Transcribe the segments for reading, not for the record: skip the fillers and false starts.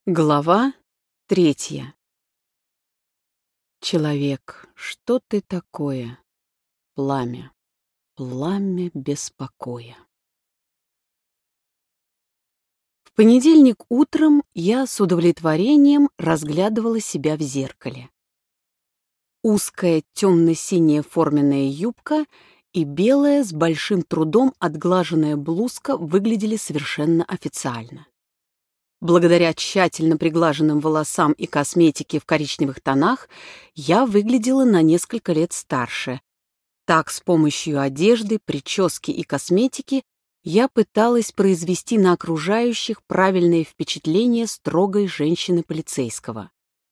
Глава 3. Человек, что ты такое? Пламя, пламя беспокоя. В понедельник утром я с удовлетворением разглядывала себя в зеркале. Узкая темно-синяя форменная юбка и белая с большим трудом отглаженная блузка выглядели совершенно официально. Благодаря тщательно приглаженным волосам и косметике в коричневых тонах я выглядела на несколько лет старше. Так, с помощью одежды, прически и косметики я пыталась произвести на окружающих правильное впечатление строгой женщины-полицейского.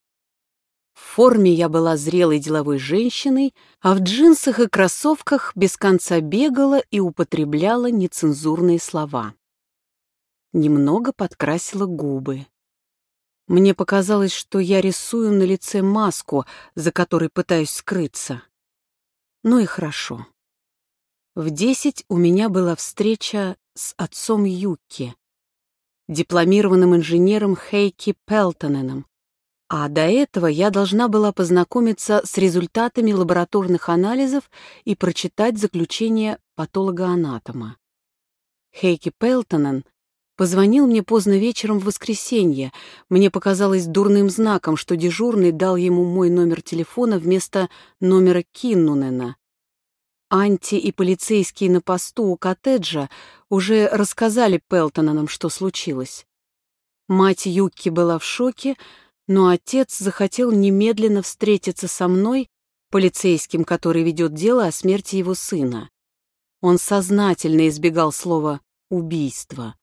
В форме я была зрелой деловой женщиной, а в джинсах и кроссовках без конца бегала и употребляла нецензурные слова. Немного подкрасила губы. Мне показалось, что я рисую на лице маску, за которой пытаюсь скрыться. Ну и хорошо. В 10 у меня была встреча с отцом Юкки, дипломированным инженером Хейки Пелтоненом, а до этого я должна была познакомиться с результатами лабораторных анализов и прочитать заключение патолога-анатома. Хейки Пелтонен позвонил мне поздно вечером в воскресенье. Мне показалось дурным знаком, что дежурный дал ему мой номер телефона вместо номера Киннунена. Анти и полицейские на посту у коттеджа уже рассказали Пелтоненам, что случилось. Мать Юкки была в шоке, но отец захотел немедленно встретиться со мной, полицейским, который ведет дело о смерти его сына. Он сознательно избегал слова «убийство».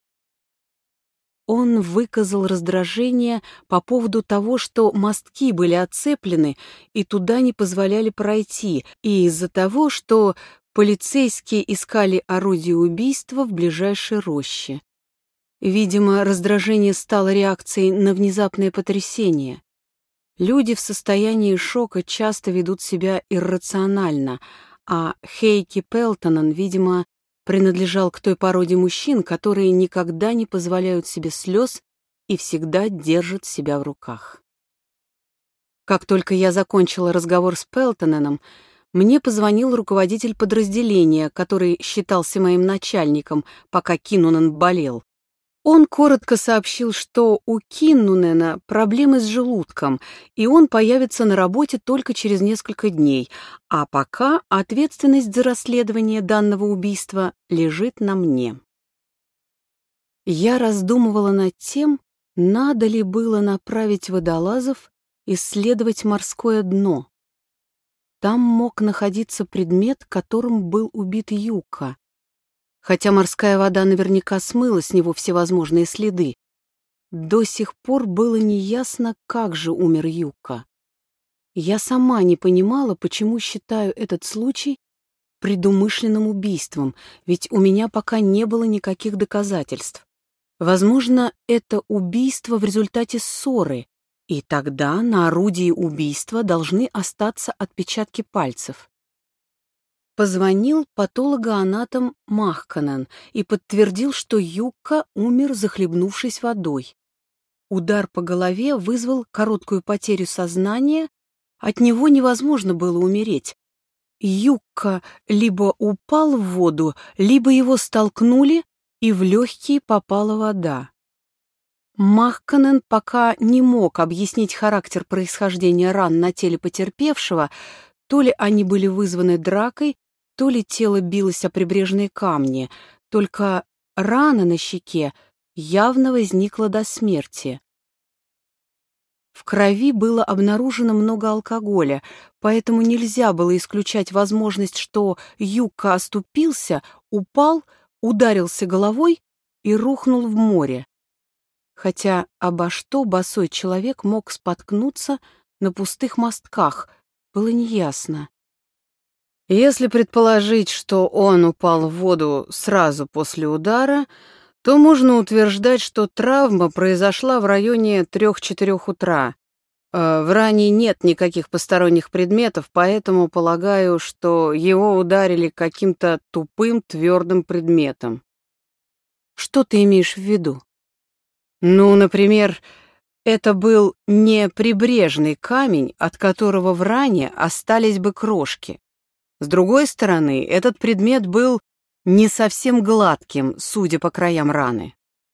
Он выказал раздражение по поводу того, что мостки были отцеплены и туда не позволяли пройти, и из-за того, что полицейские искали орудие убийства в ближайшей роще. Видимо, раздражение стало реакцией на внезапное потрясение. Люди в состоянии шока часто ведут себя иррационально, а Хейки Пелтонен, видимо, принадлежал к той породе мужчин, которые никогда не позволяют себе слез и всегда держат себя в руках. Как только я закончила разговор с Пелтоненом, мне позвонил руководитель подразделения, который считался моим начальником, пока Киннунен болел. Он коротко сообщил, что у Киннунена проблемы с желудком, и он появится на работе только через несколько дней, а пока ответственность за расследование данного убийства лежит на мне. Я раздумывала над тем, надо ли было направить водолазов исследовать морское дно. Там мог находиться предмет, которым был убит Юкка. Хотя морская вода наверняка смыла с него всевозможные следы, до сих пор было неясно, как же умер Юкка. Я сама не понимала, почему считаю этот случай предумышленным убийством, ведь у меня пока не было никаких доказательств. Возможно, это убийство в результате ссоры, и тогда на орудии убийства должны остаться отпечатки пальцев. Позвонил патологоанатом Махканен и подтвердил, что Юкка умер, захлебнувшись водой. Удар по голове вызвал короткую потерю сознания, от него невозможно было умереть. Юкка либо упал в воду, либо его столкнули, и в легкие попала вода. Махканен пока не мог объяснить характер происхождения ран на теле потерпевшего, то ли они были вызваны дракой, то ли тело билось о прибрежные камни, только рана на щеке явно возникла до смерти. В крови было обнаружено много алкоголя, поэтому нельзя было исключать возможность, что Юкка оступился, упал, ударился головой и рухнул в море. Хотя обо что босой человек мог споткнуться на пустых мостках, было неясно. Если предположить, что он упал в воду сразу после удара, то можно утверждать, что травма произошла в районе 3-4 утра. В ране нет никаких посторонних предметов, поэтому полагаю, что его ударили каким-то тупым твердым предметом. Что ты имеешь в виду? Ну, например, Это был не прибрежный камень, от которого в ране остались бы крошки. С другой стороны, этот предмет был не совсем гладким, судя по краям раны.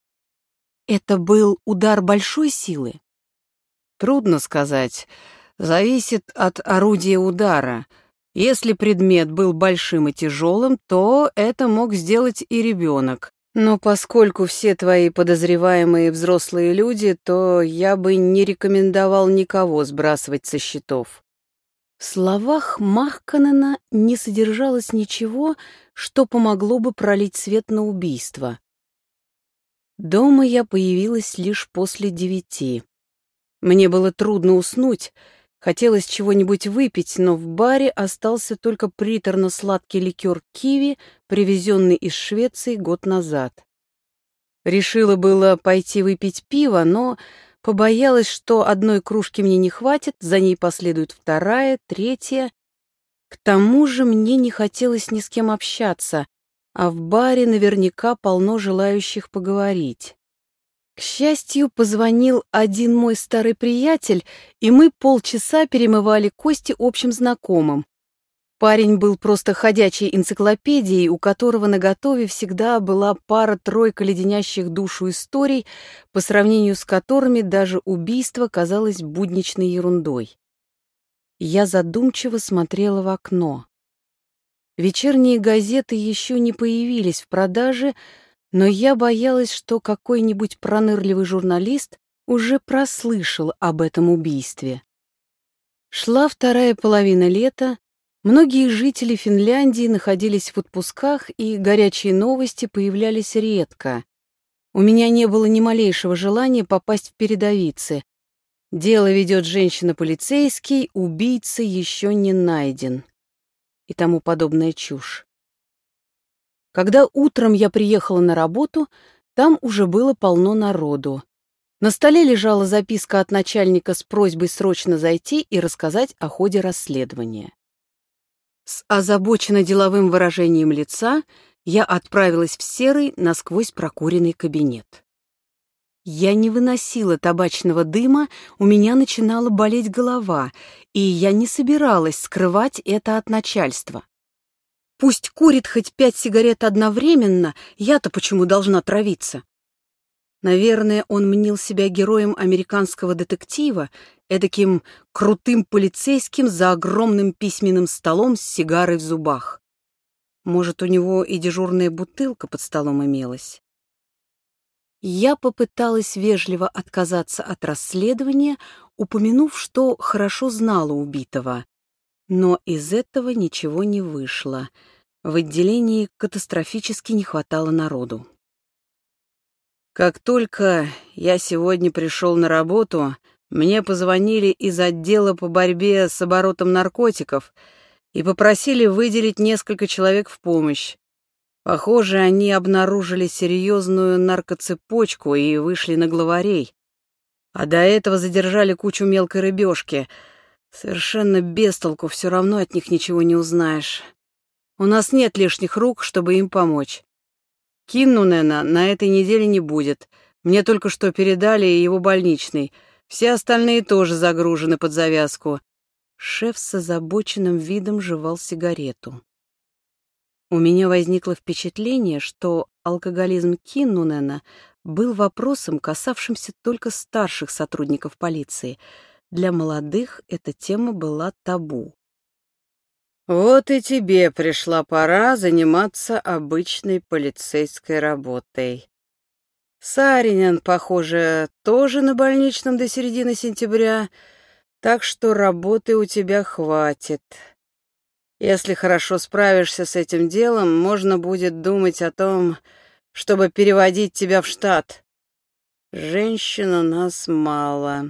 Это был удар большой силы? Трудно сказать. Зависит от орудия удара. Если предмет был большим и тяжелым, то это мог сделать и ребенок. Но поскольку все твои подозреваемые взрослые люди, то я бы не рекомендовал никого сбрасывать со счетов. В словах Махканена не содержалось ничего, что помогло бы пролить свет на убийство. Дома я появилась лишь после 9. Мне было трудно уснуть, хотелось чего-нибудь выпить, но в баре остался только приторно-сладкий ликер киви, привезенный из Швеции год назад. Решила было пойти выпить пиво, но побоялась, что одной кружки мне не хватит, за ней последует вторая, третья. К тому же мне не хотелось ни с кем общаться, а в баре наверняка полно желающих поговорить. К счастью, позвонил один мой старый приятель, и мы полчаса перемывали кости общим знакомым. Парень был просто ходячей энциклопедией, у которого наготове всегда была пара-тройка леденящих душу историй, по сравнению с которыми даже убийство казалось будничной ерундой. Я задумчиво смотрела в окно. Вечерние газеты еще не появились в продаже, но я боялась, что какой-нибудь пронырливый журналист уже прослышал об этом убийстве. Шла вторая половина лета, многие жители Финляндии находились в отпусках, и горячие новости появлялись редко. У меня не было ни малейшего желания попасть в передовицы. Дело ведет женщина-полицейский, убийца еще не найден. И тому подобная чушь. Когда утром я приехала на работу, там уже было полно народу. На столе лежала записка от начальника с просьбой срочно зайти и рассказать о ходе расследования. С озабоченно деловым выражением лица я отправилась в серый, насквозь прокуренный кабинет. Я не выносила табачного дыма, у меня начинала болеть голова, и я не собиралась скрывать это от начальства. Пусть курит хоть 5 сигарет одновременно, я-то почему должна травиться? Наверное, он мнил себя героем американского детектива, эдаким крутым полицейским за огромным письменным столом с сигарой в зубах. Может, у него и дежурная бутылка под столом имелась. Я попыталась вежливо отказаться от расследования, упомянув, что хорошо знала убитого. Но из этого ничего не вышло. В отделении катастрофически не хватало народу. Как только я сегодня пришел на работу, мне позвонили из отдела по борьбе с оборотом наркотиков и попросили выделить несколько человек в помощь. Похоже, они обнаружили серьезную наркоцепочку и вышли на главарей. А до этого задержали кучу мелкой рыбешки. Совершенно без толку, все равно от них ничего не узнаешь. У нас нет лишних рук, чтобы им помочь. Киннунена на этой неделе не будет. Мне только что передали его больничный. Все остальные тоже загружены под завязку. Шеф с озабоченным видом жевал сигарету. У меня возникло впечатление, что алкоголизм Киннунена был вопросом, касавшимся только старших сотрудников полиции. Для молодых эта тема была табу. Вот и тебе пришла пора заниматься обычной полицейской работой. Сааринен, похоже, тоже на больничном до середины сентября, так что работы у тебя хватит. Если хорошо справишься с этим делом, можно будет думать о том, чтобы переводить тебя в штат. Женщин у нас мало.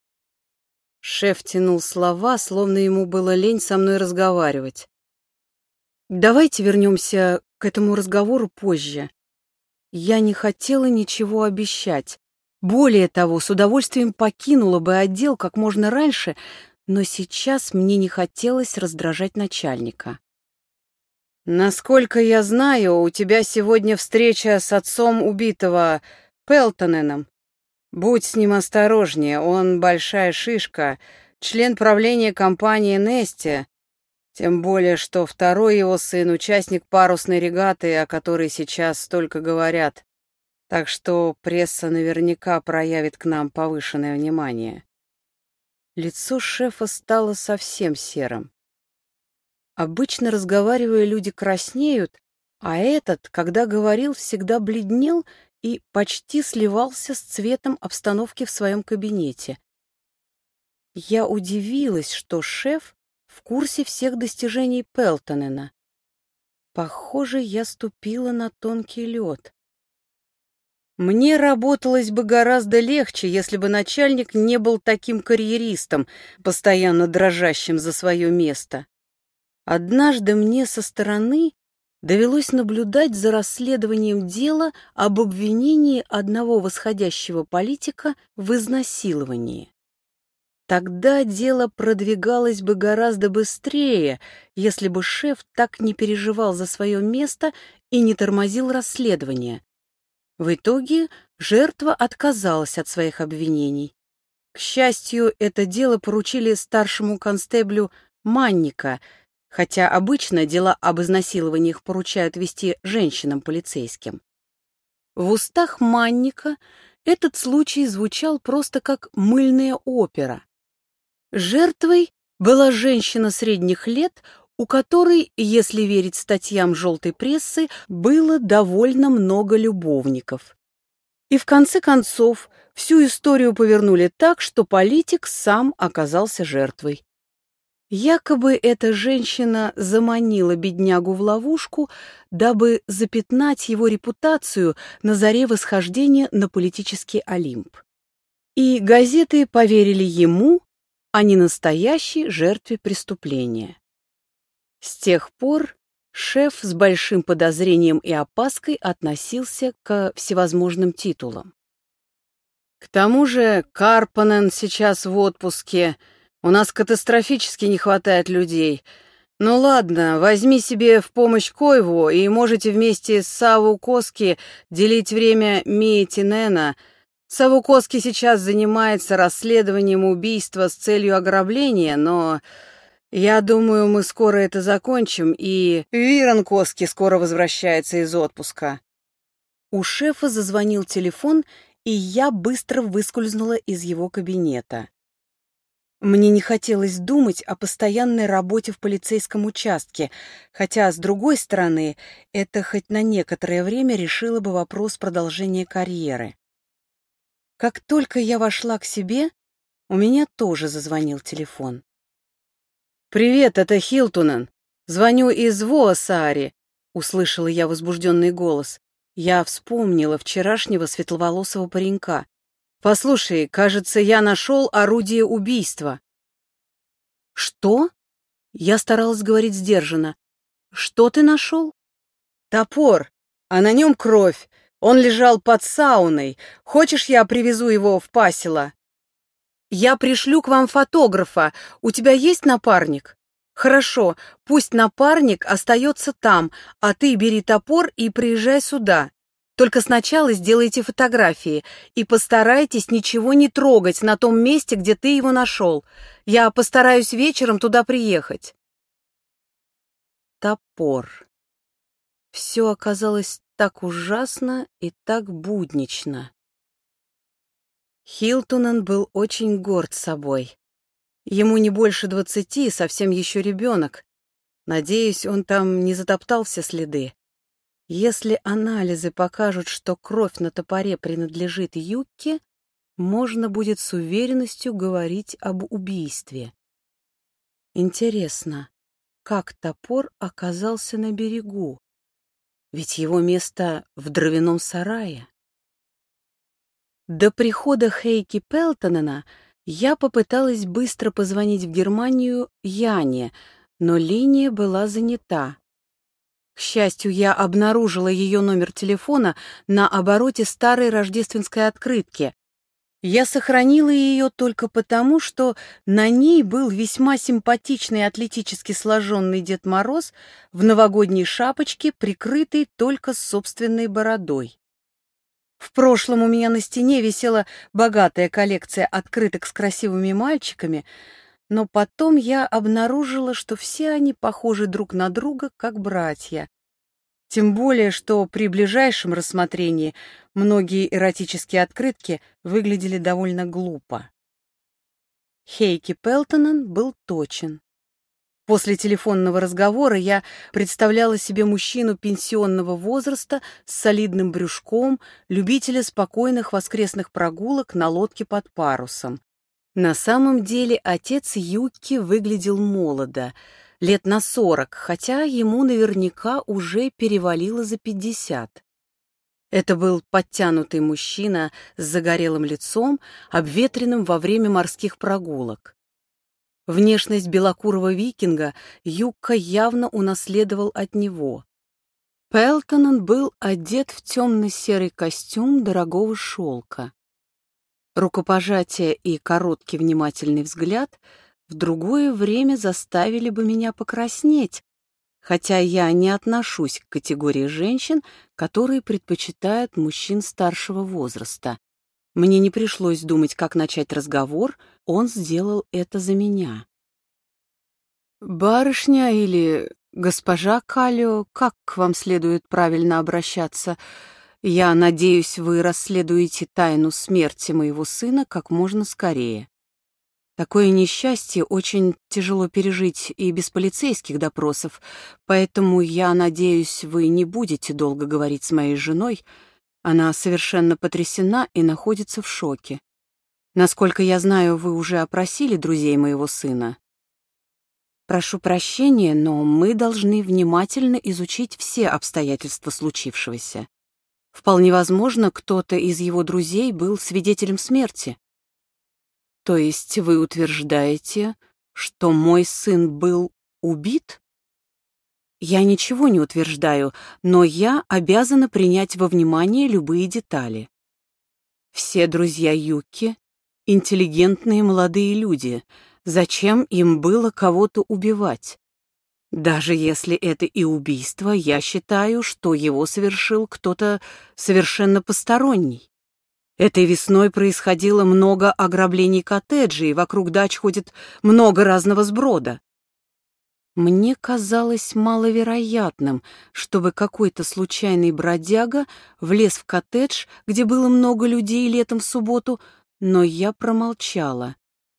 Шеф тянул слова, словно ему было лень со мной разговаривать. Давайте вернемся к этому разговору позже. Я не хотела ничего обещать. Более того, с удовольствием покинула бы отдел как можно раньше, но сейчас мне не хотелось раздражать начальника. Насколько я знаю, у тебя сегодня встреча с отцом убитого Пелтоненом. Будь с ним осторожнее, он большая шишка, член правления компании Нести, тем более, что второй его сын — участник парусной регаты, о которой сейчас столько говорят, так что пресса наверняка проявит к нам повышенное внимание». Лицо шефа стало совсем серым. Обычно, разговаривая, люди краснеют, а этот, когда говорил, всегда бледнел и почти сливался с цветом обстановки в своем кабинете. Я удивилась, что шеф в курсе всех достижений Пелтонена. Похоже, я ступила на тонкий лед. Мне работалось бы гораздо легче, если бы начальник не был таким карьеристом, постоянно дрожащим за свое место. Однажды мне со стороны довелось наблюдать за расследованием дела об обвинении одного восходящего политика в изнасиловании. Тогда дело продвигалось бы гораздо быстрее, если бы шеф так не переживал за свое место и не тормозил расследование. В итоге жертва отказалась от своих обвинений. К счастью, это дело поручили старшему констеблю Манника, хотя обычно дела об изнасилованиях поручают вести женщинам-полицейским. В устах Манника этот случай звучал просто как мыльная опера. Жертвой была женщина средних лет, у которой, если верить статьям желтой прессы, было довольно много любовников. И в конце концов всю историю повернули так, что политик сам оказался жертвой. Якобы эта женщина заманила беднягу в ловушку, дабы запятнать его репутацию на заре восхождения на политический Олимп. И газеты поверили ему, а не настоящей жертве преступления. С тех пор шеф с большим подозрением и опаской относился ко всевозможным титулам. К тому же Карпанен сейчас в отпуске, у нас катастрофически не хватает людей. Ну ладно, возьми себе в помощь Койву, и можете вместе с Саву Коски делить время Мии Тинена. Саву Коски сейчас занимается расследованием убийства с целью ограбления, но я думаю, мы скоро это закончим, и Вирон Коски скоро возвращается из отпуска. У шефа зазвонил телефон, и я быстро выскользнула из его кабинета. Мне не хотелось думать о постоянной работе в полицейском участке, хотя, с другой стороны, это хоть на некоторое время решило бы вопрос продолжения карьеры. Как только я вошла к себе, у меня тоже зазвонил телефон. «Привет, это Хилтунен. Звоню из Воосаари», — услышала я возбужденный голос. Я вспомнила вчерашнего светловолосого паренька. «Послушай, кажется, я нашел орудие убийства». «Что?» Я старалась говорить сдержанно. «Что ты нашел?» «Топор, а на нем кровь. Он лежал под сауной. Хочешь, я привезу его в Пассело?» «Я пришлю к вам фотографа. У тебя есть напарник?» «Хорошо, пусть напарник остается там, а ты бери топор и приезжай сюда. Только сначала сделайте фотографии и постарайтесь ничего не трогать на том месте, где ты его нашел. Я постараюсь вечером туда приехать». Топор. Все оказалось так ужасно и так буднично. Хилтунен был очень горд собой. Ему не больше 20, совсем еще ребенок. Надеюсь, он там не затоптал все следы. Если анализы покажут, что кровь на топоре принадлежит Юкке, можно будет с уверенностью говорить об убийстве. Интересно, как топор оказался на берегу? Ведь его место в дровяном сарае. До прихода Хейки Пелтонена я попыталась быстро позвонить в Германию Яне, но линия была занята. К счастью, я обнаружила ее номер телефона на обороте старой рождественской открытки. Я сохранила ее только потому, что на ней был весьма симпатичный атлетически сложенный Дед Мороз в новогодней шапочке, прикрытый только собственной бородой. В прошлом у меня на стене висела богатая коллекция открыток с красивыми мальчиками, но потом я обнаружила, что все они похожи друг на друга, как братья. Тем более, что при ближайшем рассмотрении многие эротические открытки выглядели довольно глупо. Хейки Пелтонен был точен. После телефонного разговора я представляла себе мужчину пенсионного возраста с солидным брюшком, любителя спокойных воскресных прогулок на лодке под парусом. На самом деле отец Юки выглядел молодо, лет на 40, хотя ему наверняка уже перевалило за 50. Это был подтянутый мужчина с загорелым лицом, обветренным во время морских прогулок. Внешность белокурого викинга Юкка явно унаследовал от него. Пелтонен был одет в темно-серый костюм дорогого шелка. Рукопожатие и короткий внимательный взгляд в другое время заставили бы меня покраснеть, хотя я не отношусь к категории женщин, которые предпочитают мужчин старшего возраста. Мне не пришлось думать, как начать разговор, он сделал это за меня. «Барышня или госпожа Калио, как к вам следует правильно обращаться? Я надеюсь, вы расследуете тайну смерти моего сына как можно скорее. Такое несчастье очень тяжело пережить и без полицейских допросов, поэтому я надеюсь, вы не будете долго говорить с моей женой. Она совершенно потрясена и находится в шоке. Насколько я знаю, вы уже опросили друзей моего сына. Прошу прощения, но мы должны внимательно изучить все обстоятельства случившегося. Вполне возможно, кто-то из его друзей был свидетелем смерти. То есть вы утверждаете, что мой сын был убит? Я ничего не утверждаю, но я обязана принять во внимание любые детали. Все друзья Юки — интеллигентные молодые люди. Зачем им было кого-то убивать? Даже если это и убийство, я считаю, что его совершил кто-то совершенно посторонний. Этой весной происходило много ограблений коттеджей, вокруг дач ходит много разного сброда. Мне казалось маловероятным, чтобы какой-то случайный бродяга влез в коттедж, где было много людей летом в субботу, но я промолчала.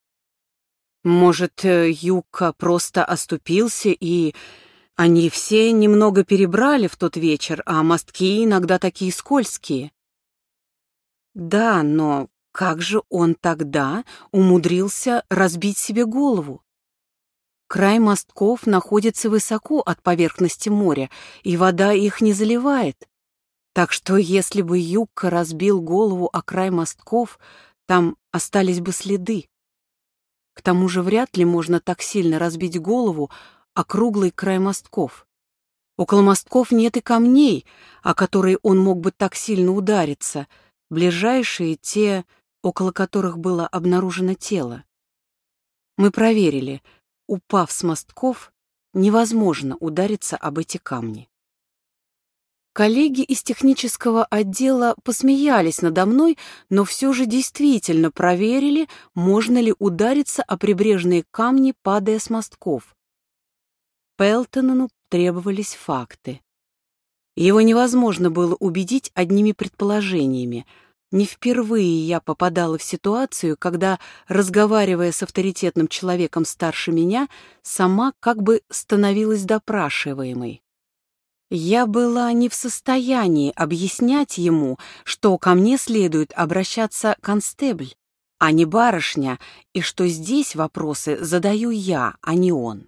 Может, Юка просто оступился, и они все немного перебрали в тот вечер, а мостки иногда такие скользкие. Да, но как же он тогда умудрился разбить себе голову? Край мостков находится высоко от поверхности моря, и вода их не заливает. Так что если бы Юкка разбил голову о край мостков, там остались бы следы. К тому же вряд ли можно так сильно разбить голову о круглый край мостков. Около мостков нет и камней, о которые он мог бы так сильно удариться. Ближайшие — те, около которых было обнаружено тело. Мы проверили. Упав с мостков, невозможно удариться об эти камни. Коллеги из технического отдела посмеялись надо мной, но все же действительно проверили, можно ли удариться о прибрежные камни, падая с мостков. Пелтонену требовались факты. Его невозможно было убедить одними предположениями. Не впервые я попадала в ситуацию, когда, разговаривая с авторитетным человеком старше меня, сама как бы становилась допрашиваемой. Я была не в состоянии объяснять ему, что ко мне следует обращаться констебль, а не барышня, и что здесь вопросы задаю я, а не он.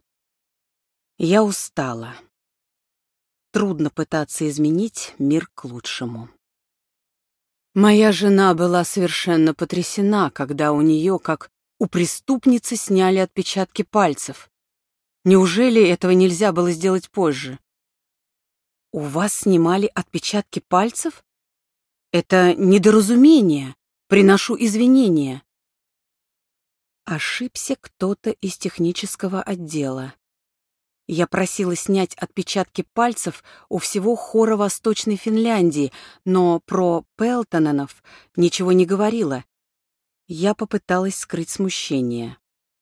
Я устала. Трудно пытаться изменить мир к лучшему. Моя жена была совершенно потрясена, когда у нее, как у преступницы, сняли отпечатки пальцев. Неужели этого нельзя было сделать позже? У вас снимали отпечатки пальцев? Это недоразумение. Приношу извинения. Ошибся кто-то из технического отдела. Я просила снять отпечатки пальцев у всего хора Восточной Финляндии, но про Пелтоненов ничего не говорила. Я попыталась скрыть смущение.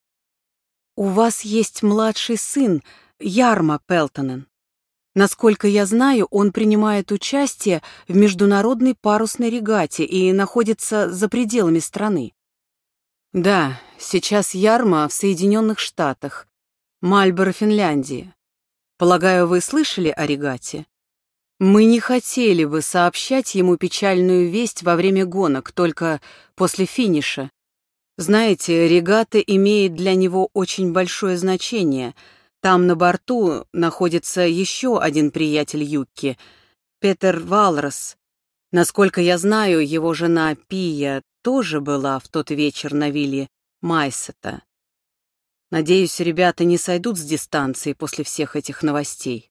«У вас есть младший сын, Ярмо Пелтонен. Насколько я знаю, он принимает участие в международной парусной регате и находится за пределами страны». «Да, сейчас Ярмо в Соединенных Штатах, Мальборо, Финляндии. Полагаю, вы слышали о регате? Мы не хотели бы сообщать ему печальную весть во время гонок, только после финиша. Знаете, регата имеет для него очень большое значение. Там на борту находится еще один приятель Юкки, Петер Валрос. Насколько я знаю, его жена Пия тоже была в тот вечер на вилле Майсета. Надеюсь, ребята не сойдут с дистанции после всех этих новостей».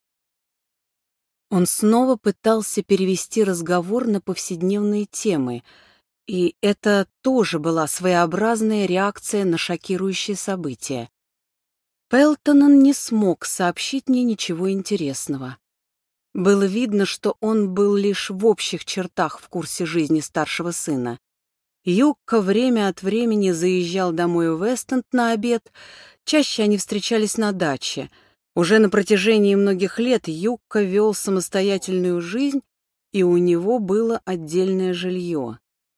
Он снова пытался перевести разговор на повседневные темы, и это тоже была своеобразная реакция на шокирующие события. Пелтонен не смог сообщить мне ничего интересного. Было видно, что он был лишь в общих чертах в курсе жизни старшего сына. Юкка время от времени заезжал домой в Вест-Энд на обед, чаще они встречались на даче. Уже на протяжении многих лет Юкка вел самостоятельную жизнь, и у него было отдельное жилье.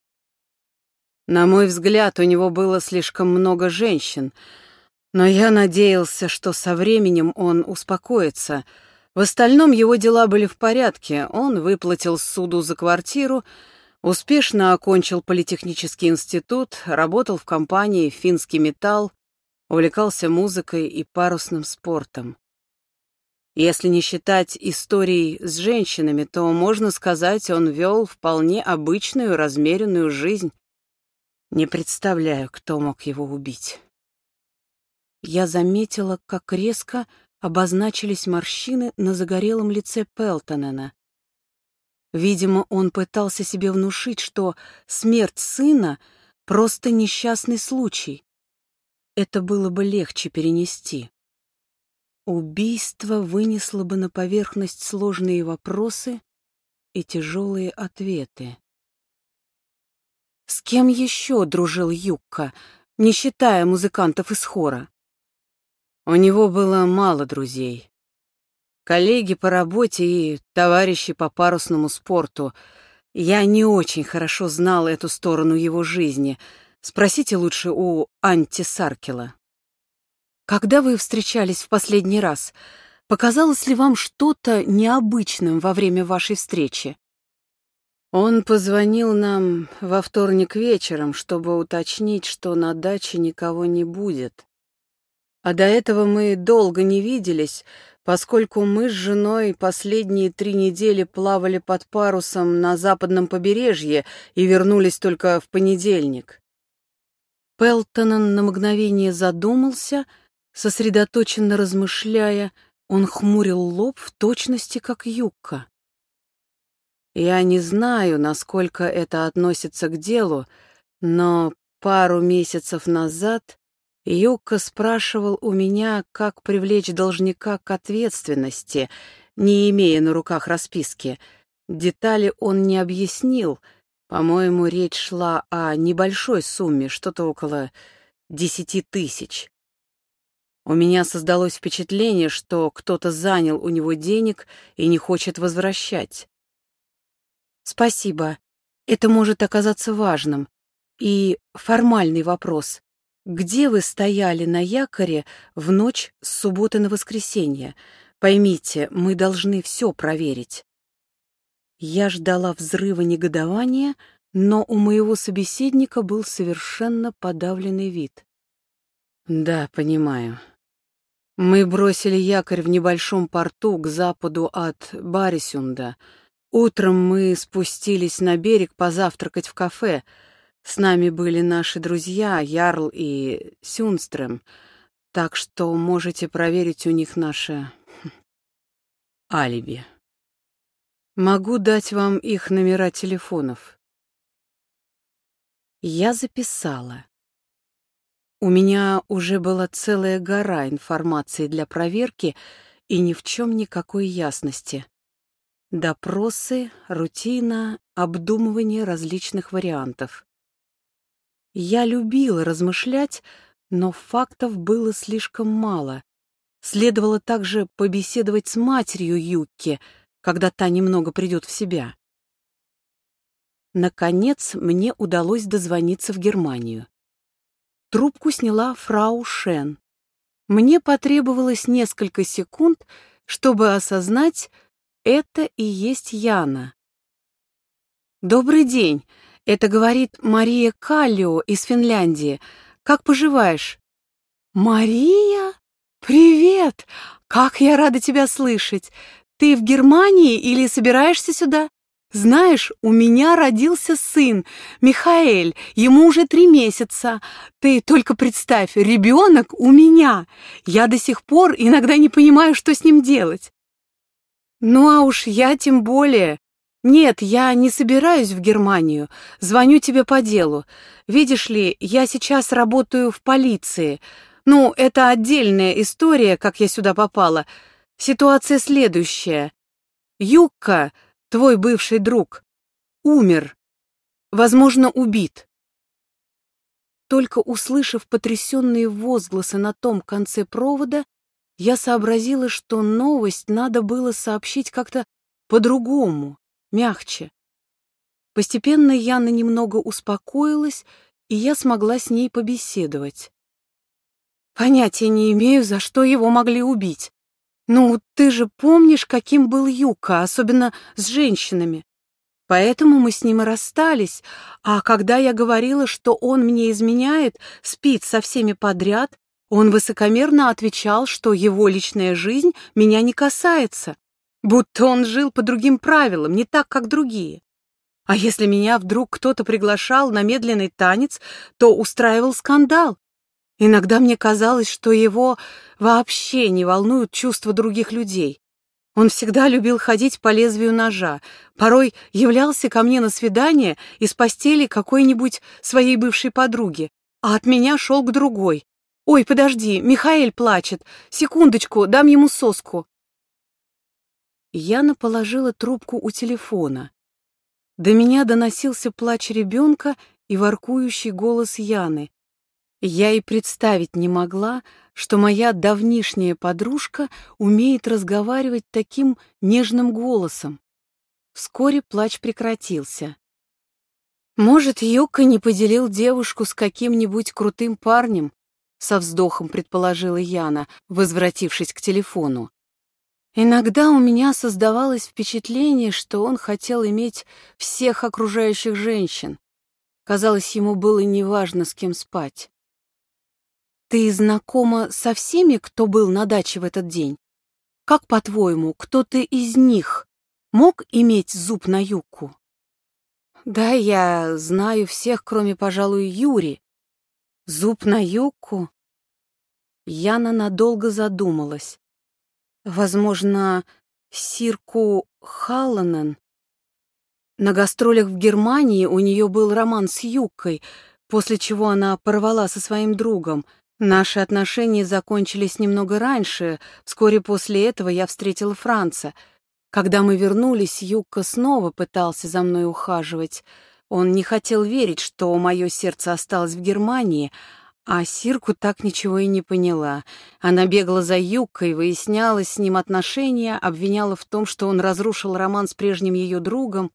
На мой взгляд, у него было слишком много женщин, но я надеялся, что со временем он успокоится. В остальном его дела были в порядке, он выплатил суду за квартиру, успешно окончил политехнический институт, работал в компании «Финский металл», увлекался музыкой и парусным спортом. Если не считать историй с женщинами, то, можно сказать, он вел вполне обычную, размеренную жизнь. Не представляю, кто мог его убить. Я заметила, как резко обозначились морщины на загорелом лице Пелтонена. Видимо, он пытался себе внушить, что смерть сына — просто несчастный случай. Это было бы легче перенести. Убийство вынесло бы на поверхность сложные вопросы и тяжелые ответы. С кем еще дружил Юкка, не считая музыкантов из хора? У него было мало друзей. Коллеги по работе и товарищи по парусному спорту. Я не очень хорошо знал эту сторону его жизни. Спросите лучше у Анти Саркела. Когда вы встречались в последний раз, показалось ли вам что-то необычным во время вашей встречи? Он позвонил нам во вторник вечером, чтобы уточнить, что на даче никого не будет. А до этого мы долго не виделись, поскольку мы с женой последние 3 недели плавали под парусом на западном побережье и вернулись только в понедельник. Пелтонен на мгновение задумался, сосредоточенно размышляя, он хмурил лоб в точности, как Юкка. Я не знаю, насколько это относится к делу, но пару месяцев назад Юкка спрашивал у меня, как привлечь должника к ответственности, не имея на руках расписки. Детали он не объяснил. По-моему, речь шла о небольшой сумме, что-то около 10 тысяч. У меня создалось впечатление, что кто-то занял у него денег и не хочет возвращать. Спасибо. Это может оказаться важным. И формальный вопрос. Где вы стояли на якоре в ночь с субботы на воскресенье? Поймите, мы должны все проверить. Я ждала взрыва негодования, но у моего собеседника был совершенно подавленный вид. Да, понимаю. Мы бросили якорь в небольшом порту к западу от Барисюнда. Утром мы спустились на берег позавтракать в кафе. С нами были наши друзья Ярл и Сюнстрем, так что можете проверить у них наше алиби. Могу дать вам их номера телефонов. Я записала. У меня уже была целая гора информации для проверки и ни в чем никакой ясности. Допросы, рутина, обдумывание различных вариантов. Я любила размышлять, но фактов было слишком мало. Следовало также побеседовать с матерью Юкки, когда та немного придет в себя. Наконец, мне удалось дозвониться в Германию. Трубку сняла фрау Шен. Мне потребовалось несколько секунд, чтобы осознать, это и есть Яна. «Добрый день. Это говорит Мария Каллио из Финляндии. Как поживаешь?» «Мария? Привет! Как я рада тебя слышать! Ты в Германии или собираешься сюда? Знаешь, у меня родился сын, Михаэль, ему уже 3 месяца. Ты только представь, ребенок у меня. Я до сих пор иногда не понимаю, что с ним делать». «Ну а уж я тем более. Нет, я не собираюсь в Германию. Звоню тебе по делу. Видишь ли, я сейчас работаю в полиции. Ну, это отдельная история, как я сюда попала. Ситуация следующая. Юкка, твой бывший друг, умер. Возможно, убит». Только услышав потрясенные возгласы на том конце провода, я сообразила, что новость надо было сообщить как-то по-другому, мягче. Постепенно Яна немного успокоилась, и я смогла с ней побеседовать. «Понятия не имею, за что его могли убить. Ну, ты же помнишь, каким был Юка, особенно с женщинами. Поэтому мы с ним и расстались, а когда я говорила, что он мне изменяет, спит со всеми подряд, он высокомерно отвечал, что его личная жизнь меня не касается, будто он жил по другим правилам, не так, как другие. А если меня вдруг кто-то приглашал на медленный танец, то устраивал скандал. Иногда мне казалось, что его вообще не волнуют чувства других людей. Он всегда любил ходить по лезвию ножа, порой являлся ко мне на свидание из постели какой-нибудь своей бывшей подруги, а от меня шел к другой. «Ой, подожди, Михаэль плачет. Секундочку, дам ему соску». Яна положила трубку у телефона. До меня доносился плач ребенка и воркующий голос Яны. Я и представить не могла, что моя давнишняя подружка умеет разговаривать таким нежным голосом. Вскоре плач прекратился. «Может, Юка не поделил девушку с каким-нибудь крутым парнем?» — со вздохом предположила Яна, возвратившись к телефону. Иногда у меня создавалось впечатление, что он хотел иметь всех окружающих женщин. Казалось, ему было неважно, с кем спать. «Ты знакома со всеми, кто был на даче в этот день? Как, по-твоему, кто-то из них мог иметь зуб на Юку?» «Да, я знаю всех, кроме, пожалуй, Юри. Зуб на Юку?» Яна надолго задумалась. «Возможно, Сирку Халланен. На гастролях в Германии у нее был роман с Юккой, после чего она порвала со своим другом. Наши отношения закончились немного раньше, вскоре после этого я встретила Франца. Когда мы вернулись, Юкка снова пытался за мной ухаживать. Он не хотел верить, что мое сердце осталось в Германии, а Сирку так ничего и не поняла. Она бегала за Юккой, выясняла с ним отношения, обвиняла в том, что он разрушил роман с прежним ее другом.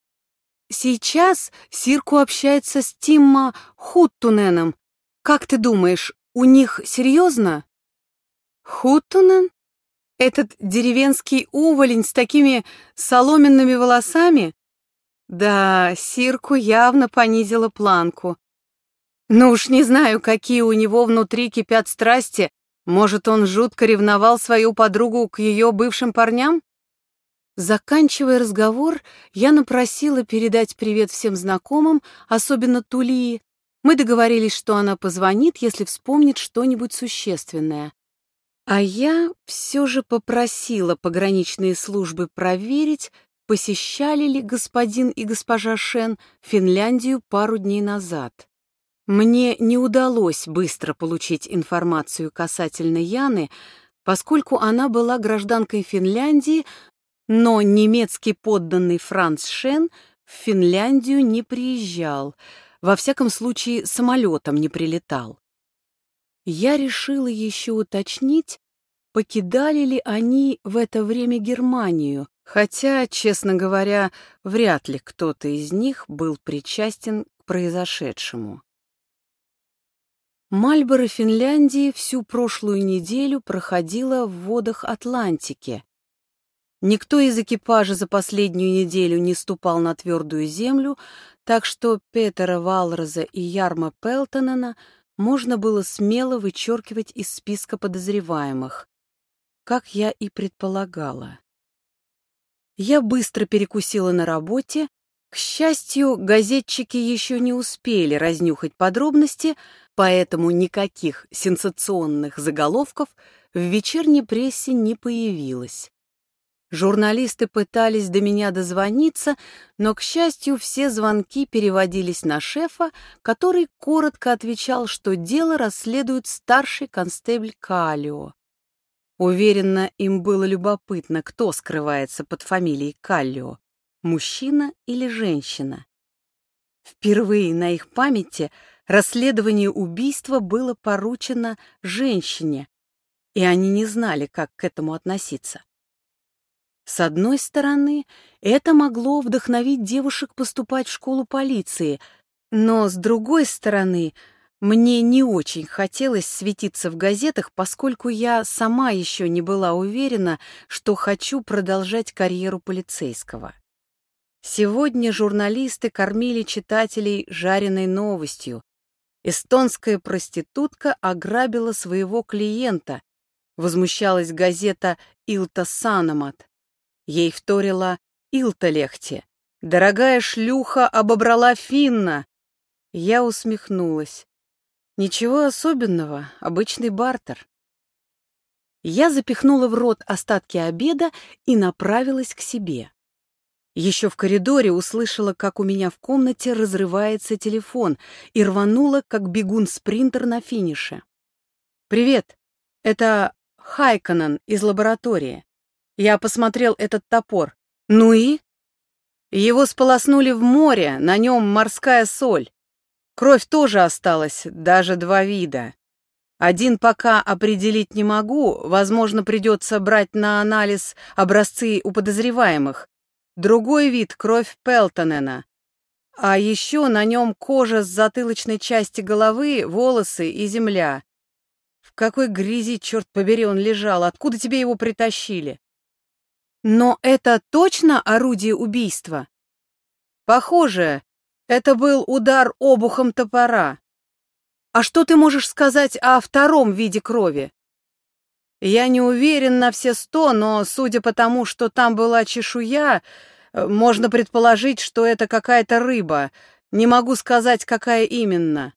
Сейчас Сирку общается с Тиммо Хуттуненом. Как ты думаешь, у них серьезно? Хуттунен? Этот деревенский уволень с такими соломенными волосами? Да, Сирку явно понизила планку. Ну уж не знаю, какие у него внутри кипят страсти. Может, он жутко ревновал свою подругу к ее бывшим парням? Заканчивая разговор, я напросила передать привет всем знакомым, особенно Тулии. Мы договорились, что она позвонит, если вспомнит что-нибудь существенное. А я все же попросила пограничные службы проверить, посещали ли господин и госпожа Шен Финляндию пару дней назад. Мне не удалось быстро получить информацию касательно Яны, поскольку она была гражданкой Финляндии, но немецкий подданный Франц Шен в Финляндию не приезжал, во всяком случае самолетом не прилетал. Я решила еще уточнить, покидали ли они в это время Германию, хотя, честно говоря, вряд ли кто-то из них был причастен к произошедшему. Мальборо Финляндии всю прошлую неделю проходила в водах Атлантики. Никто из экипажа за последнюю неделю не ступал на твердую землю, так что Петера Валраза и Ярма Пелтонена можно было смело вычеркивать из списка подозреваемых, как я и предполагала. Я быстро перекусила на работе. К счастью, газетчики еще не успели разнюхать подробности, поэтому никаких сенсационных заголовков в вечерней прессе не появилось. Журналисты пытались до меня дозвониться, но, к счастью, все звонки переводились на шефа, который коротко отвечал, что дело расследует старший констебль Каллио. Уверена, им было любопытно, кто скрывается под фамилией Каллио. Мужчина или женщина? Впервые на их памяти расследование убийства было поручено женщине, и они не знали, как к этому относиться. С одной стороны, это могло вдохновить девушек поступать в школу полиции, но с другой стороны, мне не очень хотелось светиться в газетах, поскольку я сама еще не была уверена, что хочу продолжать карьеру полицейского. Сегодня журналисты кормили читателей жареной новостью. Эстонская проститутка ограбила своего клиента, возмущалась газета «Илта-Саномат». Ей вторила «Илта-Лехте». «Дорогая шлюха обобрала Финна». Я усмехнулась. Ничего особенного, обычный бартер. Я запихнула в рот остатки обеда и направилась к себе. Еще в коридоре услышала, как у меня в комнате разрывается телефон, и рванула, как бегун-спринтер на финише. «Привет, это Хайконен из лаборатории. Я посмотрел этот топор. Ну и?» «Его сполоснули в море, на нем морская соль. Кровь тоже осталась, даже 2 вида. Один пока определить не могу, возможно, придется брать на анализ образцы у подозреваемых. Другой вид — кровь Пелтонена. А еще на нем кожа с затылочной части головы, волосы и земля. В какой грязи, черт побери, он лежал? Откуда тебе его притащили?» «Но это точно орудие убийства?» «Похоже, это был удар обухом топора. А что ты можешь сказать о втором виде крови?» «Я не уверен на все 100, но, судя по тому, что там была чешуя, можно предположить, что это какая-то рыба. Не могу сказать, какая именно».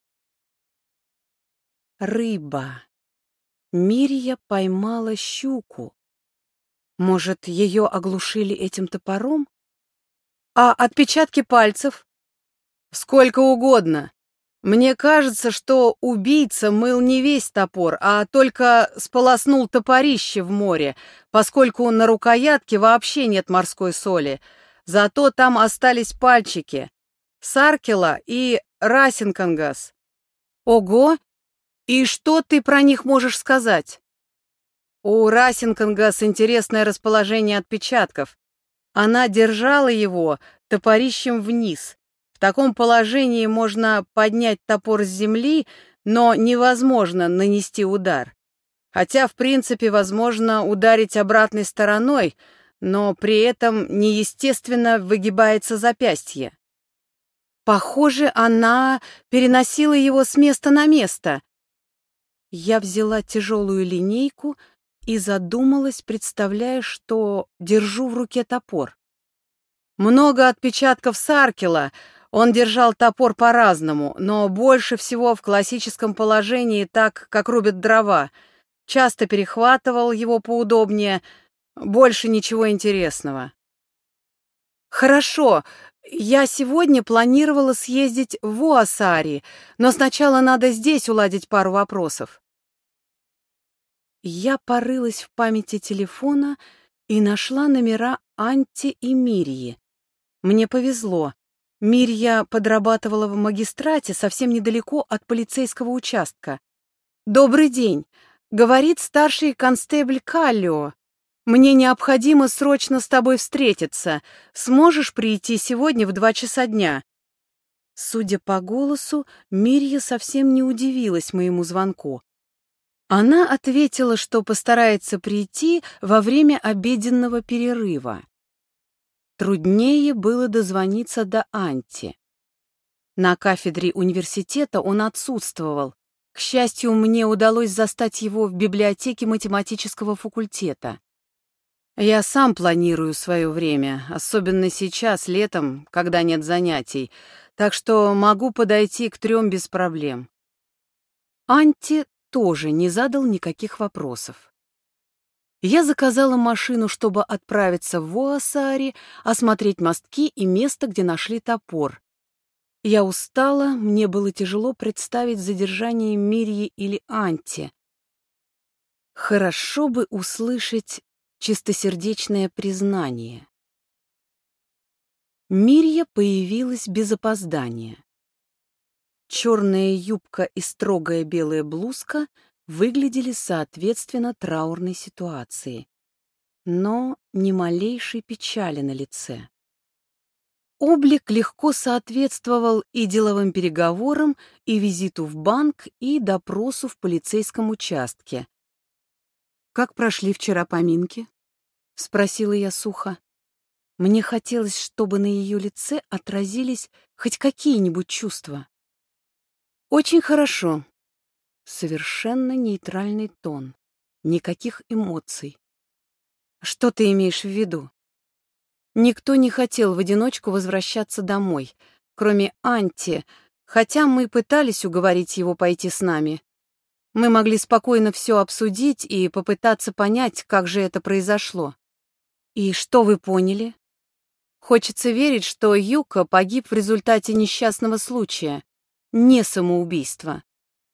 Рыба. Мирья поймала щуку. Может, ее оглушили этим топором? А отпечатки пальцев? Сколько угодно. Мне кажется, что убийца мыл не весь топор, а только сполоснул топорище в море, поскольку на рукоятке вообще нет морской соли. Зато там остались пальчики. Саркела и Расинкангас. Ого! И что ты про них можешь сказать? У Расинкангас интересное расположение отпечатков. Она держала его топорищем вниз. В таком положении можно поднять топор с земли, но невозможно нанести удар. Хотя, в принципе, возможно ударить обратной стороной, но при этом неестественно выгибается запястье. Похоже, она переносила его с места на место. Я взяла тяжелую линейку и задумалась, представляя, что держу в руке топор. Много отпечатков Саркела. Он держал топор по-разному, но больше всего в классическом положении, так, как рубят дрова. Часто перехватывал его поудобнее. Больше ничего интересного. Хорошо, Я сегодня планировала съездить в Уассари, но сначала надо здесь уладить пару вопросов. Я порылась в памяти телефона и нашла номера Анти и Мирьи. Мне повезло. Мирья подрабатывала в магистрате совсем недалеко от полицейского участка. «Добрый день», — говорит старший констебль Каллио. «Мне необходимо срочно с тобой встретиться. Сможешь прийти сегодня в 2 часа дня?» Судя по голосу, Мирья совсем не удивилась моему звонку. Она ответила, что постарается прийти во время обеденного перерыва. Труднее было дозвониться до Анти. На кафедре университета он отсутствовал. К счастью, мне удалось застать его в библиотеке математического факультета. Я сам планирую свое время, особенно сейчас, летом, когда нет занятий, так что могу подойти к 3 без проблем. Анти тоже не задал никаких вопросов. Я заказала машину, чтобы отправиться в Уассари, осмотреть мостки и место, где нашли топор. Я устала, мне было тяжело представить задержание Мирьи или Анти. Хорошо бы услышать чистосердечное признание. Мирья появилась без опоздания. Черная юбка и строгая белая блузка выглядели соответственно траурной ситуации, но ни малейшей печали на лице. Облик легко соответствовал и деловым переговорам, и визиту в банк, и допросу в полицейском участке. «Как прошли вчера поминки?» — спросила я сухо. Мне хотелось, чтобы на ее лице отразились хоть какие-нибудь чувства. «Очень хорошо». Совершенно нейтральный тон. Никаких эмоций. «Что ты имеешь в виду?» Никто не хотел в одиночку возвращаться домой, кроме Анти, хотя мы пытались уговорить его пойти с нами. Мы могли спокойно все обсудить и попытаться понять, как же это произошло. И что вы поняли? Хочется верить, что Юка погиб в результате несчастного случая, не самоубийства.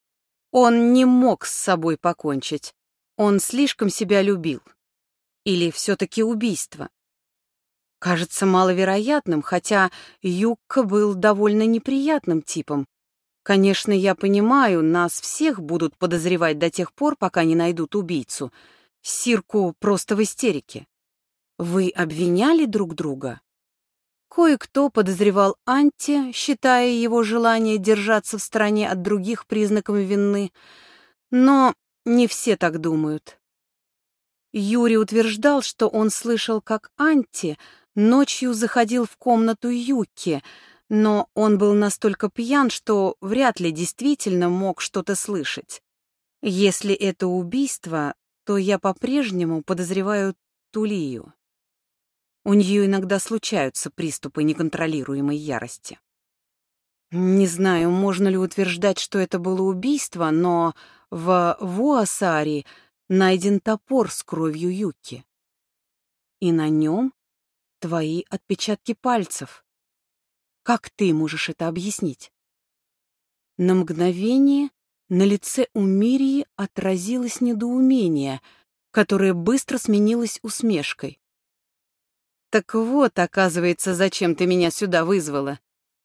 Он не мог с собой покончить. Он слишком себя любил. Или все-таки убийство? Кажется маловероятным, хотя Юка был довольно неприятным типом. Конечно, я понимаю, нас всех будут подозревать до тех пор, пока не найдут убийцу. Сирку просто в истерике. Вы обвиняли друг друга? Кое-кто подозревал Анти, считая его желание держаться в стороне от других признаком вины, но не все так думают. Юрий утверждал, что он слышал, как Анти ночью заходил в комнату Юки, но он был настолько пьян, что вряд ли действительно мог что-то слышать. Если это убийство, то я по-прежнему подозреваю Тулию. У нее иногда случаются приступы неконтролируемой ярости. Не знаю, можно ли утверждать, что это было убийство, но в Уассари найден топор с кровью Юки. И на нем твои отпечатки пальцев. Как ты можешь это объяснить? На мгновение на лице у Мирьи отразилось недоумение, которое быстро сменилось усмешкой. «Так вот, оказывается, зачем ты меня сюда вызвала?»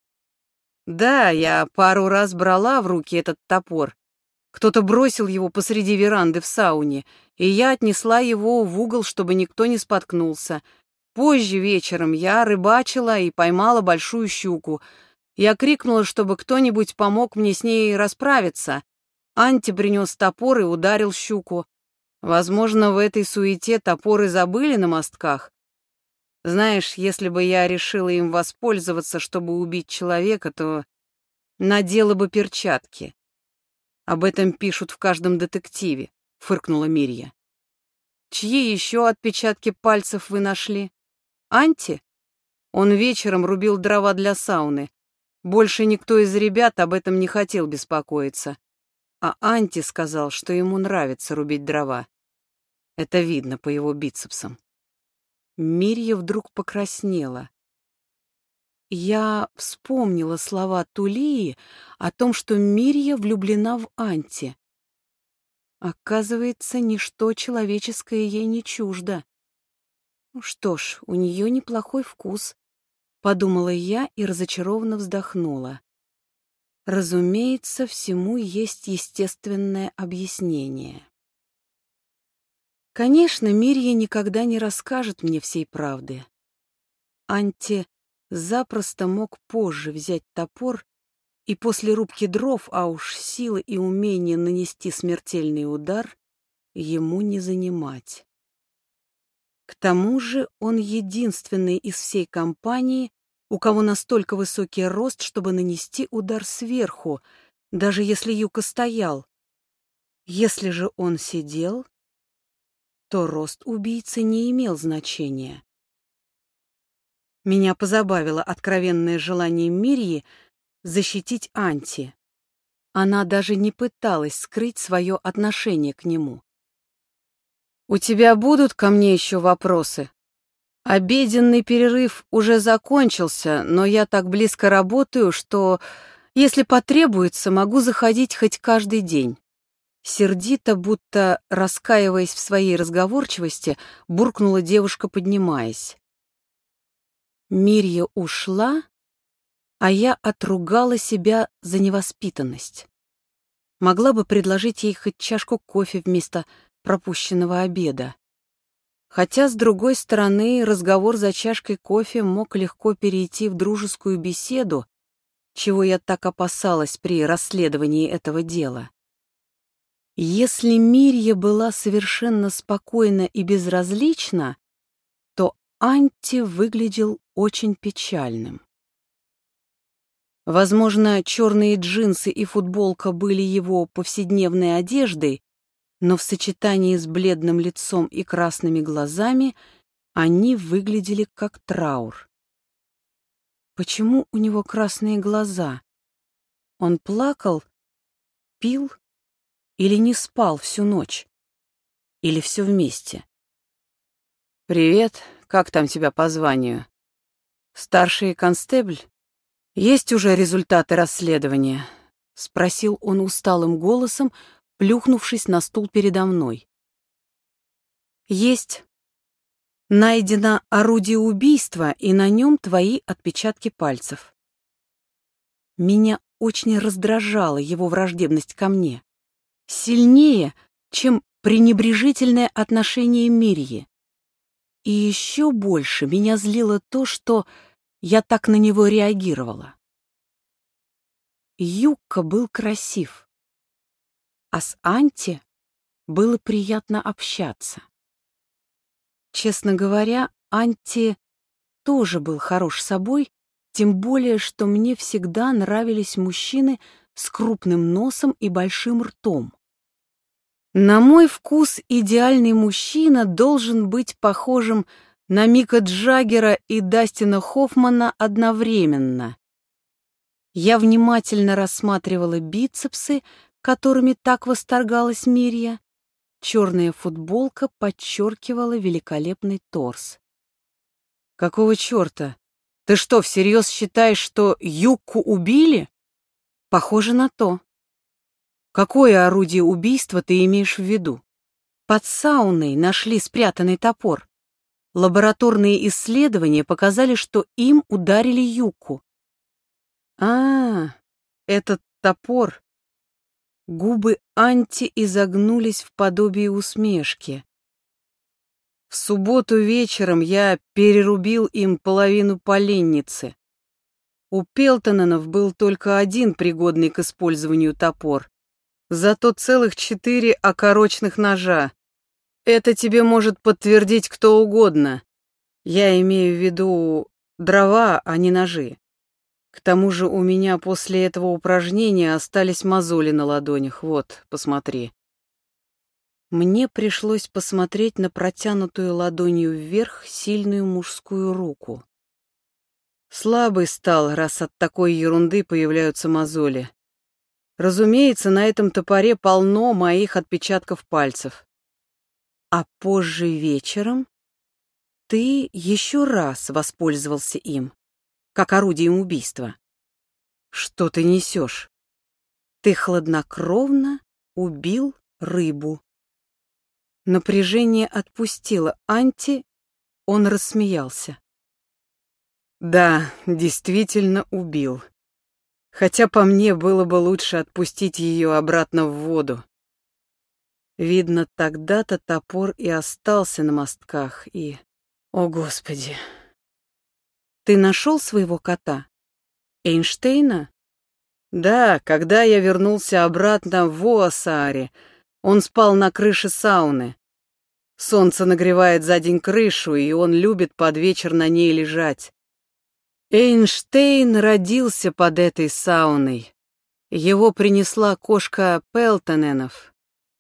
«Да, я пару раз брала в руки этот топор. Кто-то бросил его посреди веранды в сауне, и я отнесла его в угол, чтобы никто не споткнулся. Позже вечером я рыбачила и поймала большую щуку. Я крикнула, чтобы кто-нибудь помог мне с ней расправиться. Анти принес топор и ударил щуку. Возможно, в этой суете топоры забыли на мостках. Знаешь, если бы я решила им воспользоваться, чтобы убить человека, то надела бы перчатки. Об этом пишут в каждом детективе», — фыркнула Мирья. «Чьи еще отпечатки пальцев вы нашли? Анти? Он вечером рубил дрова для сауны. Больше никто из ребят об этом не хотел беспокоиться. А Анти сказал, что ему нравится рубить дрова. Это видно по его бицепсам». Мирья вдруг покраснела. я вспомнила слова Тулии о том, что Мирья влюблена в Анти. Оказывается, ничто человеческое ей не чуждо. Ну что ж, у нее неплохой вкус, подумала я и разочарованно вздохнула. Разумеется, всему есть естественное объяснение. Конечно, Мирья никогда не расскажет мне всей правды. Анти запросто мог позже взять топор и после рубки дров, а уж силы и умение нанести смертельный удар, ему не занимать. К тому же он единственный из всей компании, у кого настолько высокий рост, чтобы нанести удар сверху, даже если Юка стоял. Если же он сидел, то рост убийцы не имел значения. Меня позабавило откровенное желание Мирьи защитить Анти. Она даже не пыталась скрыть свое отношение к нему. «У тебя будут ко мне еще вопросы? Обеденный перерыв уже закончился, но я так близко работаю, что, если потребуется, могу заходить хоть каждый день». Сердито, будто раскаиваясь в своей разговорчивости, буркнула девушка, поднимаясь. Мирья ушла, а я отругала себя за невоспитанность. Могла бы предложить ей хоть чашку кофе вместо пропущенного обеда. Хотя, с другой стороны, разговор за чашкой кофе мог легко перейти в дружескую беседу, чего я так опасалась при расследовании этого дела. Если Мирья была совершенно спокойна и безразлична, то Анти выглядел очень печальным. Возможно, черные джинсы и футболка были его повседневной одеждой, но в сочетании с бледным лицом и красными глазами они выглядели как траур. Почему у него красные глаза? Он плакал, пил или не спал всю ночь? Или все вместе? «Привет, как там тебя по званию? Старший констебль? Есть уже результаты расследования?» — спросил он усталым голосом, плюхнувшись на стул передо мной. «Есть. Найдено орудие убийства, и на нем твои отпечатки пальцев». Меня очень раздражала его враждебность ко мне. Сильнее, чем пренебрежительное отношение Мирьи. И еще больше меня злило то, что я так на него реагировала. Юкка был красив, а с Анти было приятно общаться. Честно говоря, Анти тоже был хорош собой, тем более, что мне всегда нравились мужчины с крупным носом и большим ртом. На мой вкус идеальный мужчина должен быть похожим на Мика Джаггера и Дастина Хоффмана одновременно. Я внимательно рассматривала бицепсы, которыми так восторгалась Мирья. Черная футболка подчеркивала великолепный торс. «Какого черта? Ты что, всерьез считаешь, что Юкку убили?» «Похоже на то». «Какое орудие убийства ты имеешь в виду?» «Под сауной нашли спрятанный топор. Лабораторные исследования показали, что им ударили Юкку». Этот топор». Губы Анти изогнулись в подобии усмешки. «В субботу вечером я перерубил им половину поленницы. У Пелтоненов был только один пригодный к использованию топор, зато целых 4 окорочных ножа. Это тебе может подтвердить кто угодно. Я имею в виду дрова, а не ножи. К тому же у меня после этого упражнения остались мозоли на ладонях. Вот, посмотри». Мне пришлось посмотреть на протянутую ладонью вверх сильную мужскую руку. Слабый стал, раз от такой ерунды появляются мозоли. Разумеется, на этом топоре полно моих отпечатков пальцев. А позже вечером ты еще раз воспользовался им. как орудием убийства. Что ты несешь? Ты хладнокровно убил рыбу. Напряжение отпустило Анти, он рассмеялся. Да, действительно убил. Хотя по мне было бы лучше отпустить ее обратно в воду. Видно, тогда-то топор и остался на мостках, и... О, Господи! Ты нашел своего кота? Эйнштейна? Да, когда я вернулся обратно в Уассааре, он спал на крыше сауны. Солнце нагревает за день крышу, и он любит под вечер на ней лежать. Эйнштейн родился под этой сауной. Его принесла кошка Пелтоненов.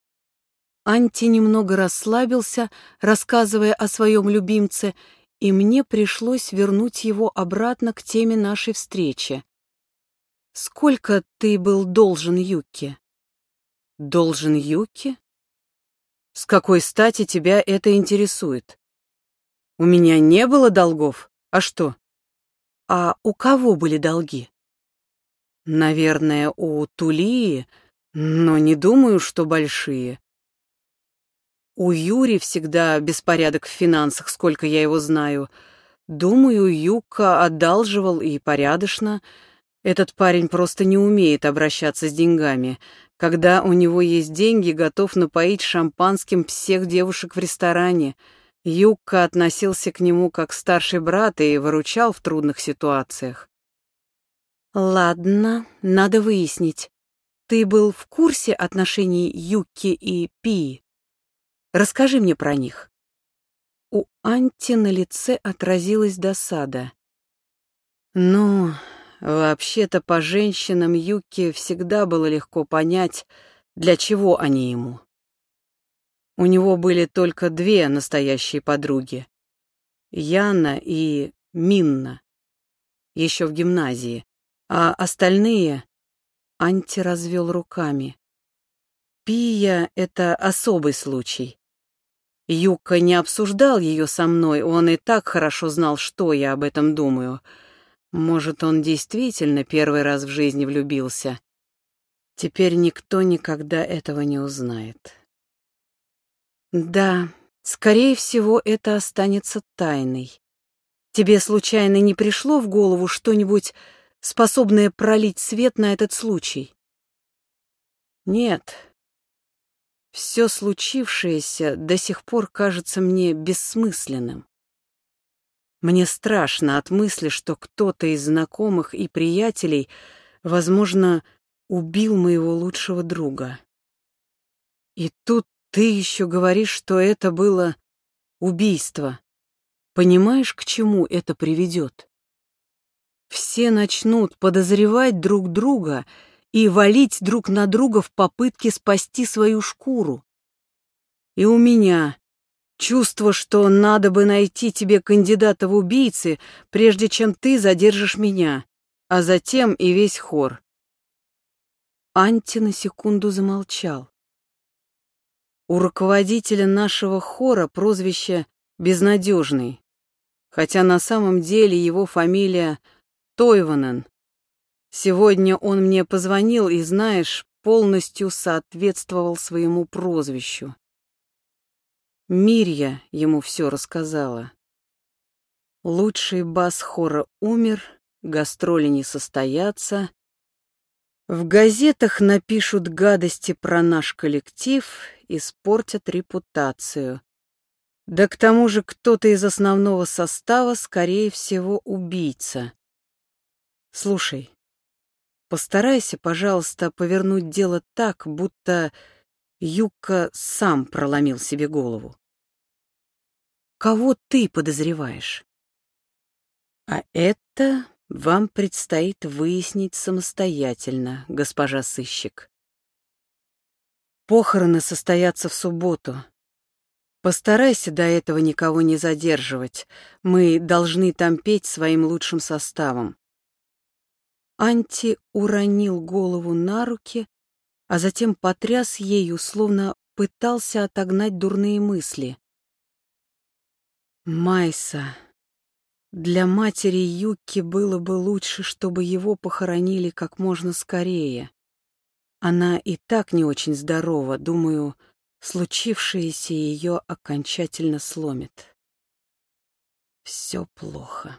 Анти немного расслабился, рассказывая о своем любимце, и мне пришлось вернуть его обратно к теме нашей встречи. «Сколько ты был должен Юкке?» «Должен Юкке? С какой стати тебя это интересует? У меня не было долгов, а что?» «А у кого были долги?» «Наверное, у Тулии, но не думаю, что большие. У Юри всегда беспорядок в финансах, сколько я его знаю. Думаю, Юка одалживал и порядочно. Этот парень просто не умеет обращаться с деньгами. Когда у него есть деньги, готов напоить шампанским всех девушек в ресторане. Юка относился к нему как старший брат и выручал в трудных ситуациях. Ладно, надо выяснить. Ты был в курсе отношений Юки и Пии? Расскажи мне про них. У Анти на лице отразилась досада. Ну, вообще-то по женщинам Юки всегда было легко понять, для чего они ему. У него были только две настоящие подруги. Яна и Минна. Еще в гимназии. А остальные... Анти развел руками. Пия — это особый случай. Юка не обсуждал ее со мной, он и так хорошо знал, что я об этом думаю. Может, он действительно первый раз в жизни влюбился. Теперь никто никогда этого не узнает. Да, скорее всего, это останется тайной. Тебе случайно не пришло в голову что-нибудь, способное пролить свет на этот случай? Нет. Все случившееся до сих пор кажется мне бессмысленным. Мне страшно от мысли, что кто-то из знакомых и приятелей, возможно, убил моего лучшего друга. И тут ты еще говоришь, что это было убийство. Понимаешь, к чему это приведет? Все начнут подозревать друг друга и валить друг на друга в попытке спасти свою шкуру. И у меня чувство, что надо бы найти тебе кандидата в убийцы, прежде чем ты задержишь меня, а затем и весь хор. Анти на секунду замолчал. У руководителя нашего хора прозвище «Безнадежный», хотя на самом деле его фамилия Тойванен. Сегодня он мне позвонил и, знаешь, полностью соответствовал своему прозвищу. Мирья ему все рассказала. Лучший бас хора умер, гастроли не состоятся. В газетах напишут гадости про наш коллектив, испортят репутацию. Да к тому же кто-то из основного состава, скорее всего, убийца. Слушай, постарайся, пожалуйста, повернуть дело так, будто Юка сам проломил себе голову. Кого ты подозреваешь? А это вам предстоит выяснить самостоятельно, госпожа сыщик. Похороны состоятся в субботу. Постарайся до этого никого не задерживать. Мы должны там петь своим лучшим составом. Анти уронил голову на руки, а затем потряс ею, словно пытался отогнать дурные мысли. Майса, Для матери Юки было бы лучше, чтобы его похоронили как можно скорее. Она и так не очень здорова, думаю, случившееся ее окончательно сломит. Все плохо.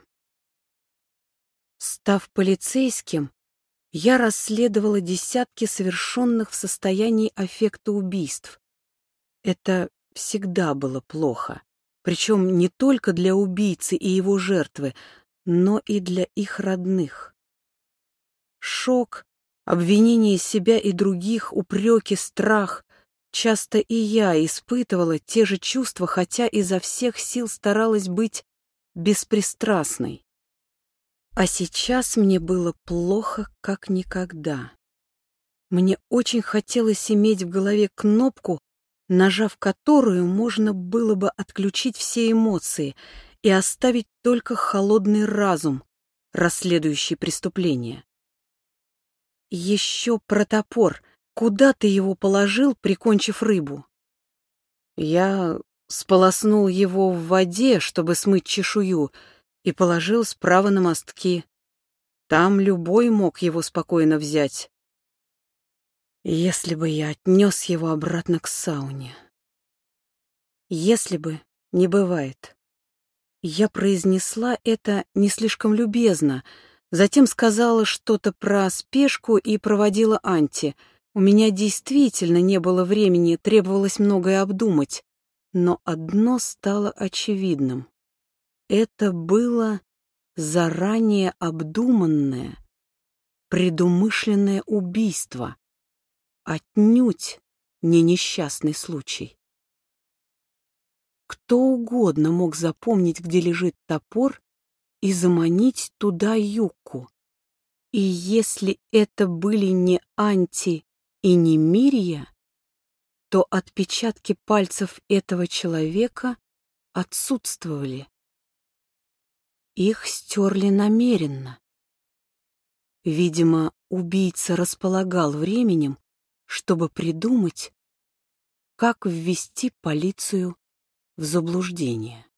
Став полицейским, я расследовала десятки совершенных в состоянии аффекта убийств. Это всегда было плохо, причем не только для убийцы и его жертвы, но и для их родных. Шок, обвинение себя и других, упреки, страх. Часто и я испытывала те же чувства, хотя изо всех сил старалась быть беспристрастной. А сейчас мне было плохо, как никогда. Мне очень хотелось иметь в голове кнопку, нажав которую можно было бы отключить все эмоции и оставить только холодный разум, расследующий преступление. Еще про топор. Куда ты его положил, прикончив рыбу? Я сполоснул его в воде, чтобы смыть чешую, и положил справа на мостки. Там любой мог его спокойно взять. Если бы я отнес его обратно к сауне. Если бы не бывает. Я произнесла это не слишком любезно, затем сказала что-то про спешку и проводила Анти. У меня действительно не было времени, требовалось многое обдумать. Но одно стало очевидным. Это было заранее обдуманное, предумышленное убийство, отнюдь не несчастный случай. Кто угодно мог запомнить, где лежит топор, и заманить туда Юку. И если это были не Анти и не Мирия, то отпечатки пальцев этого человека отсутствовали. Их стерли намеренно. Видимо, убийца располагал временем, чтобы придумать, как ввести полицию в заблуждение.